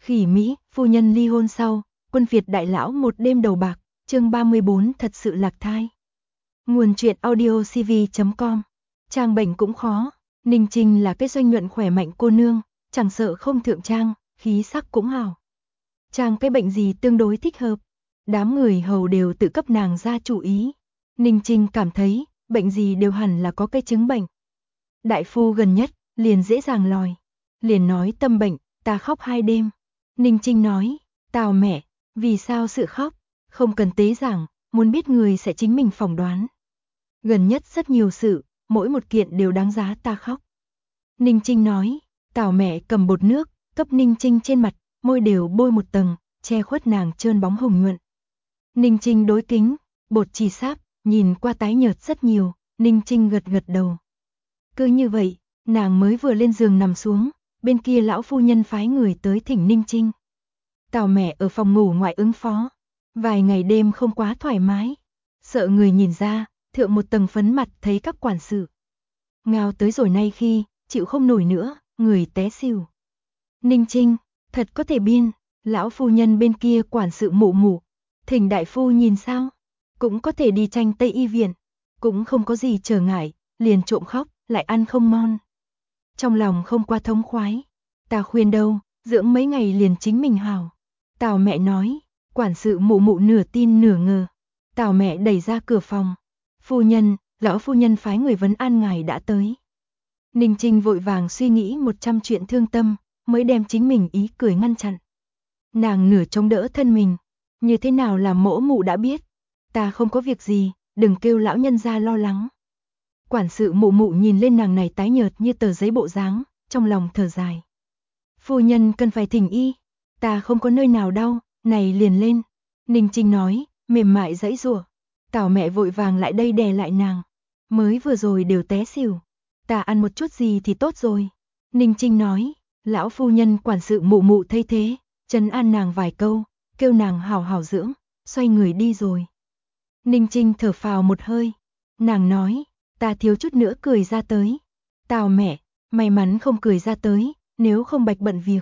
Khỉ Mỹ, phu nhân ly hôn sau, quân Việt đại lão một đêm đầu bạc, chương 34 thật sự lạc thai. Nguồn truyện audio cv.com. Trang bệnh cũng khó, Ninh Trinh là cái doanh nhuận khỏe mạnh cô nương, chẳng sợ không thượng trang, khí sắc cũng hào. Trang cái bệnh gì tương đối thích hợp, đám người hầu đều tự cấp nàng ra chủ ý. Ninh Trinh cảm thấy, bệnh gì đều hẳn là có cái chứng bệnh. Đại phu gần nhất, liền dễ dàng lòi. Liền nói tâm bệnh, ta khóc 2 đêm. Ninh Trinh nói, Tào mẹ, vì sao sự khóc? Không cần tế giảng, muốn biết người sẽ chính mình phỏng đoán. Gần nhất rất nhiều sự, mỗi một kiện đều đáng giá ta khóc. Ninh Trinh nói, Tào mẹ cầm bột nước, cấp Ninh Trinh trên mặt, môi đều bôi một tầng, che khuất nàng trơn bóng hồng nhuận. Ninh Trinh đối kính, bột chỉ sáp, nhìn qua tái nhợt rất nhiều, Ninh Trinh gật gật đầu. Cứ như vậy, nàng mới vừa lên giường nằm xuống, bên kia lão phu nhân phái người tới thỉnh Ninh Trinh. Tào mẹ ở phòng ngủ ngoại ứng phó, vài ngày đêm không quá thoải mái, sợ người nhìn ra, thượng một tầng phấn mặt thấy các quản sự. Ngao tới rồi nay khi, chịu không nổi nữa, người té xỉu. Ninh Trinh, thật có thể biên, lão phu nhân bên kia quản sự mụ mụ, thỉnh đại phu nhìn sao, cũng có thể đi tranh Tây y viện, cũng không có gì trở ngại, liền trộm khóc, lại ăn không ngon. Trong lòng không qua thống khoái, ta khuyên đâu, dưỡng mấy ngày liền chính mình hảo. Tào mẹ nói, quản sự mụ mụ nửa tin nửa ngờ. Tào mẹ đẩy ra cửa phòng. Phu nhân, lão phu nhân phái người vấn an ngài đã tới. Ninh Trinh vội vàng suy nghĩ 100 chuyện thương tâm, mới đem chính mình ý cười ngăn chặn. Nàng nửa chống đỡ thân mình, như thế nào là mỗ mụ đã biết. Ta không có việc gì, đừng kêu lão nhân ra lo lắng. Quản sự mụ mụ nhìn lên nàng này tái nhợt như tờ giấy bộ dáng, trong lòng thở dài. Phu nhân cần phải thỉnh y, ta không có nơi nào đau, này liền lên. Ninh Trinh nói, mềm mại giãy giụa. Tào mẹ vội vàng lại đây đè lại nàng. Mới vừa rồi đều té xỉu. Ta ăn một chút gì thì tốt rồi. Ninh Trinh nói, lão phu nhân quản sự mụ mụ thấy thế, trấn an nàng vài câu, kêu nàng hảo hảo dưỡng, xoay người đi rồi. Ninh Trinh thở phào một hơi. Nàng nói, ta thiếu chút nữa cười ra tới. Tào mẹ, may mắn không cười ra tới, nếu không bạch bận việc.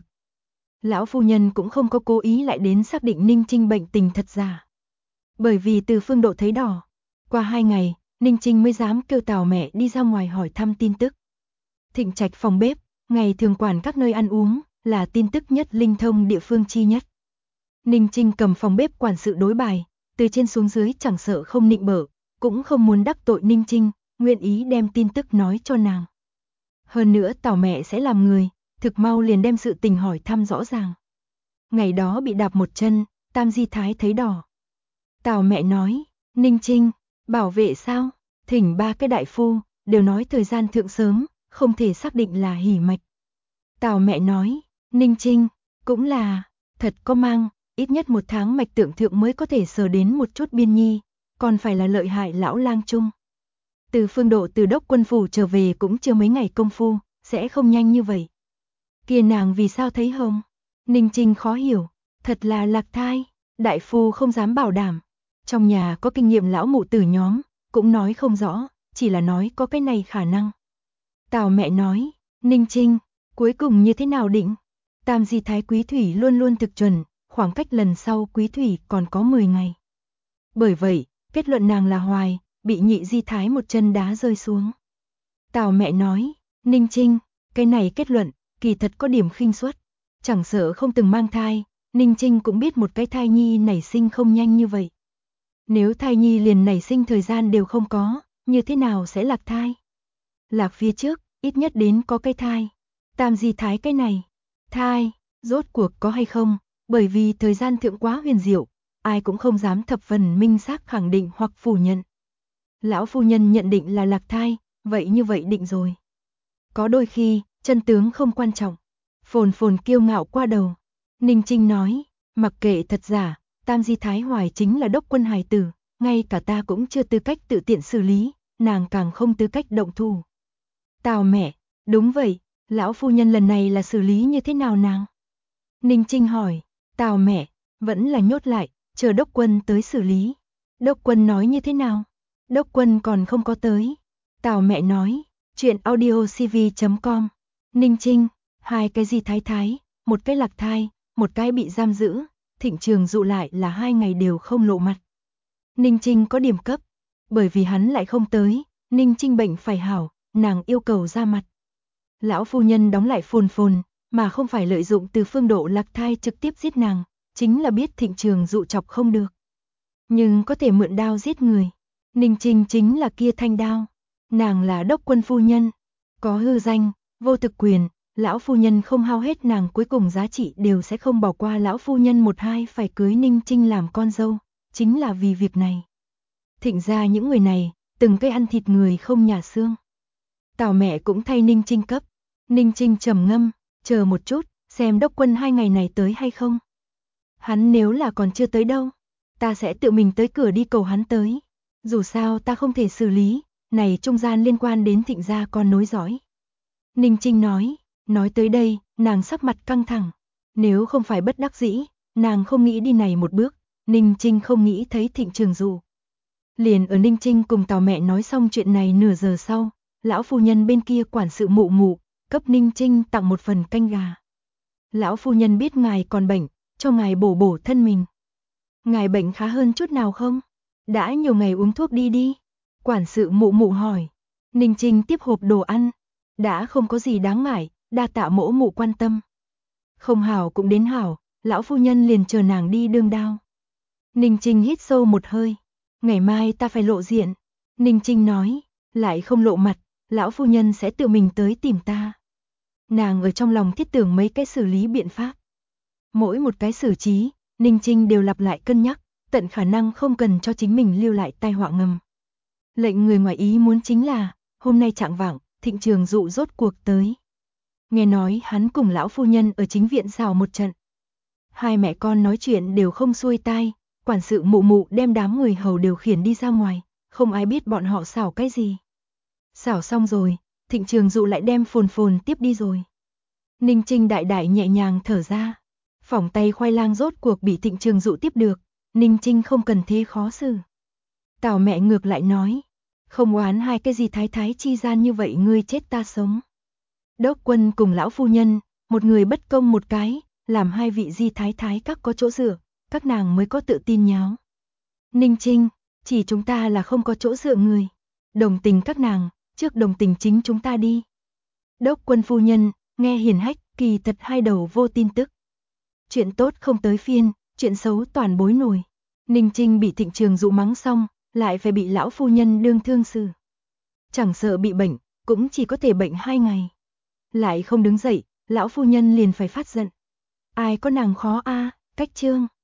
Lão phu nhân cũng không có cố ý lại đến xác định Ninh Trinh bệnh tình thật giả. Bởi vì từ Phương Độ thấy đỏ. Qua 2 ngày, Ninh Trinh mới dám kêu Tào mẹ đi ra ngoài hỏi thăm tin tức. Thịnh Trạch phòng bếp, ngày thường quản các nơi ăn uống, là tin tức nhất linh thông địa phương chi nhất. Ninh Trinh cầm phòng bếp quản sự đối bài, từ trên xuống dưới chẳng sợ không nịnh bợ, cũng không muốn đắc tội Ninh Trinh, nguyện ý đem tin tức nói cho nàng. Hơn nữa Tào mẹ sẽ làm người, thực mau liền đem sự tình hỏi thăm rõ ràng. Ngày đó bị đạp một chân, Tam Di Thái thấy đỏ. Tào mẹ nói, Ninh Trinh, bảo vệ sao? Thỉnh 3 cái đại phu, đều nói thời gian thượng sớm, không thể xác định là hỉ mạch. Tào mẹ nói, Ninh Trinh, cũng là, thật có mang, ít nhất 1 tháng mạch tượng thượng mới có thể sờ đến một chút biên nhi, còn phải là lợi hại lão lang trung. Từ Phương Độ từ đốc quân phủ trở về cũng chưa mấy ngày công phu, sẽ không nhanh như vậy. Kia nàng vì sao thấy hồng? Ninh Trinh khó hiểu, thật là lạc thai, đại phu không dám bảo đảm. Trong nhà có kinh nghiệm lão mụ tử nhóm, cũng nói không rõ, chỉ là nói có cái này khả năng. Tào mẹ nói, Ninh Trinh, cuối cùng như thế nào định? Tam Di Thái Quý Thủy luôn luôn thực chuẩn, khoảng cách lần sau Quý Thủy còn có 10 ngày. Bởi vậy, kết luận nàng là hoài, bị nhị Di Thái một chân đá rơi xuống. Tào mẹ nói, Ninh Trinh, cái này kết luận, kỳ thật có điểm khinh suất. Chẳng sợ không từng mang thai, Ninh Trinh cũng biết một cái thai nhi nảy sinh không nhanh như vậy. Nếu thai nhi liền nảy sinh thời gian đều không có, như thế nào sẽ lạc thai? Lạc phía trước, ít nhất đến có cái thai. Tam Di Thái cái này, thai, rốt cuộc có hay không, bởi vì thời gian thượng quá huyền diệu, ai cũng không dám thập phần minh xác khẳng định hoặc phủ nhận. Lão phu nhân nhận định là lạc thai, vậy như vậy định rồi. Có đôi khi, chân tướng không quan trọng. Phồn phồn kiêu ngạo qua đầu. Ninh Trinh nói, mặc kệ thật giả, Tam Di Thái hoài chính là đốc quân hài tử, ngay cả ta cũng chưa tư cách tự tiện xử lý, nàng càng không tư cách động thủ. Tào mẹ, đúng vậy, lão phu nhân lần này là xử lý như thế nào nàng? Ninh Trinh hỏi, Tào mẹ, vẫn là nhốt lại, chờ đốc quân tới xử lý. Đốc quân nói như thế nào? Đốc quân còn không có tới. Tào mẹ nói, chuyện audio cv.com. Ninh Trinh, 2 cái Di Thái thái, 1 cái lạc thai, một cái bị giam giữ, Thịnh Trường Dụ lại là 2 ngày đều không lộ mặt. Ninh Trinh có điểm cấp, bởi vì hắn lại không tới, Ninh Trinh bệnh phải hảo, nàng yêu cầu ra mặt. Lão phu nhân đóng lại phồn phồn, mà không phải lợi dụng từ Phương Độ Lạc Thai trực tiếp giết nàng, chính là biết Thịnh Trường Dụ chọc không được. Nhưng có thể mượn đao giết người. Ninh Trinh chính là kia thanh đao. Nàng là đốc quân phu nhân, có hư danh, vô thực quyền, lão phu nhân không hao hết nàng cuối cùng giá trị đều sẽ không bỏ qua lão phu nhân một hai phải cưới Ninh Trinh làm con dâu, chính là vì việc này. Thịnh ra những người này, từng cái ăn thịt người không nhả xương. Tào mẹ cũng thay Ninh Trinh cấp. Ninh Trinh trầm ngâm, chờ một chút, xem đốc quân 2 ngày này tới hay không. Hắn nếu là còn chưa tới đâu, ta sẽ tự mình tới cửa đi cầu hắn tới. Dù sao ta không thể xử lý, này trung gian liên quan đến Thịnh gia con nối dõi. Ninh Trinh nói tới đây, nàng sắc mặt căng thẳng. Nếu không phải bất đắc dĩ, nàng không nghĩ đi này một bước, Ninh Trinh không nghĩ thấy Thịnh Trường Dụ. Liền ở Ninh Trinh cùng Tào mẹ nói xong chuyện này nửa giờ sau, lão phu nhân bên kia quản sự Mụ Mụ, cấp Ninh Trinh tặng một phần canh gà. Lão phu nhân biết ngài còn bệnh, cho ngài bổ bổ thân mình. Ngài bệnh khá hơn chút nào không? Đã nhiều ngày uống thuốc đi. Quản sự Mụ Mụ hỏi. Ninh Trinh tiếp hộp đồ ăn. Đã không có gì đáng ngại, đa tạ mỗ mụ quan tâm. Không hảo cũng đến hảo, lão phu nhân liền chờ nàng đi đương đao. Ninh Trinh hít sâu một hơi. Ngày mai ta phải lộ diện. Ninh Trinh nói, lại không lộ mặt, lão phu nhân sẽ tự mình tới tìm ta. Nàng ở trong lòng thiết tưởng mấy cái xử lý biện pháp. Mỗi một cái xử trí, Ninh Trinh đều lặp lại cân nhắc, tận khả năng không cần cho chính mình lưu lại tai họa ngầm. Lệnh người ngoài ý muốn chính là, hôm nay trạng vạng, Thịnh Trường Dụ rốt cuộc tới. Nghe nói hắn cùng lão phu nhân ở chính viện xào một trận. Hai mẹ con nói chuyện đều không xuôi tai, quản sự Mụ Mụ đem đám người hầu đều khiển đi ra ngoài, không ai biết bọn họ xào cái gì. Xào xong rồi, Thịnh Trường Dụ lại đem phồn phồn tiếp đi rồi. Ninh Trinh đại đại nhẹ nhàng thở ra. Phỏng tay khoai lang rốt cuộc bị Thịnh Trường Dụ tiếp được, Ninh Trinh không cần thế khó xử. Tào mẹ ngược lại nói, không oán hai cái gì thái thái chi gian như vậy ngươi chết ta sống. Đốc quân cùng lão phu nhân, một người bất công một cái, làm hai vị di thái thái các có chỗ dựa, các nàng mới có tự tin nháo. Ninh Trinh, chỉ chúng ta là không có chỗ dựa người. Đồng tình các nàng, trước đồng tình chính chúng ta đi. Đốc quân phu nhân, nghe hiền hách, kỳ thật hai đầu vô tin tức. Chuyện tốt không tới phiên, chuyện xấu toàn bối nổi. Ninh Trinh bị Thịnh Trường Dụ mắng xong, lại phải bị lão phu nhân đương thương xử. Chẳng sợ bị bệnh, cũng chỉ có thể bệnh 2 ngày. Lại không đứng dậy, lão phu nhân liền phải phát giận. Ai có nàng khó a, cách chương.